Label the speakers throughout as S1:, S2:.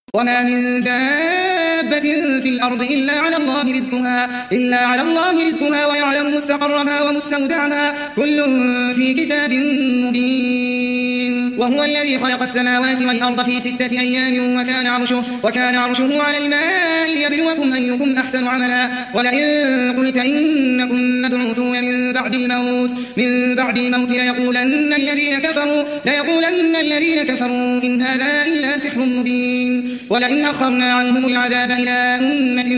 S1: وما من دابة في الأرض إلا على الله رزقها ويعلم مستقرها ومستودعها كل في كتاب مبين. وهو الذي خلق السماوات والأرض في 6 أيام وكان عرشه على الماء ليبلوكم أيكم أحسن عملا. ولئن قلت إنكم مبعوثون من بعد الموت ليقولن الذين كفروا إن هذا إلا سحر مبين. ولئن أخرنا عنهم العذاب إلى أمة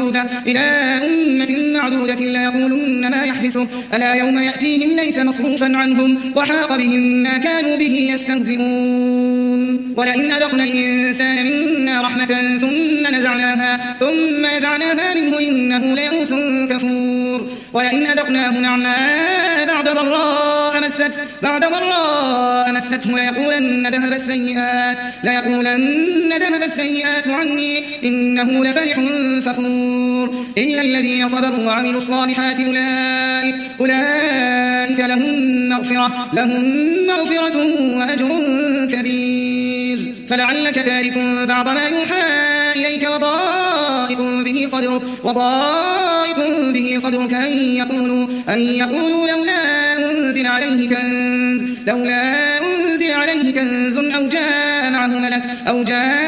S1: معدودة ليقولن ما يحبسه ألا يوم يأتيهم ليس مصروفا عنهم وحاق بهم ما كانوا به يستهزئون. ولئن أذقنا الإنسان منا رحمة ثم نزعناها منه إنه ليئوس كفور. ولئن أذقناه نعماء بعد ضراء مسته ليقولن ذهب السيئات عني إنه لفرح فخور. إلا الذين صبروا وعملوا الصالحات أولئك لهم مغفرة وأجر كبير. فلعلك تارك بعض ما يوحى إليك وضائق به صدرك أن يقولوا لولا أنزل عليه كنز أو جاء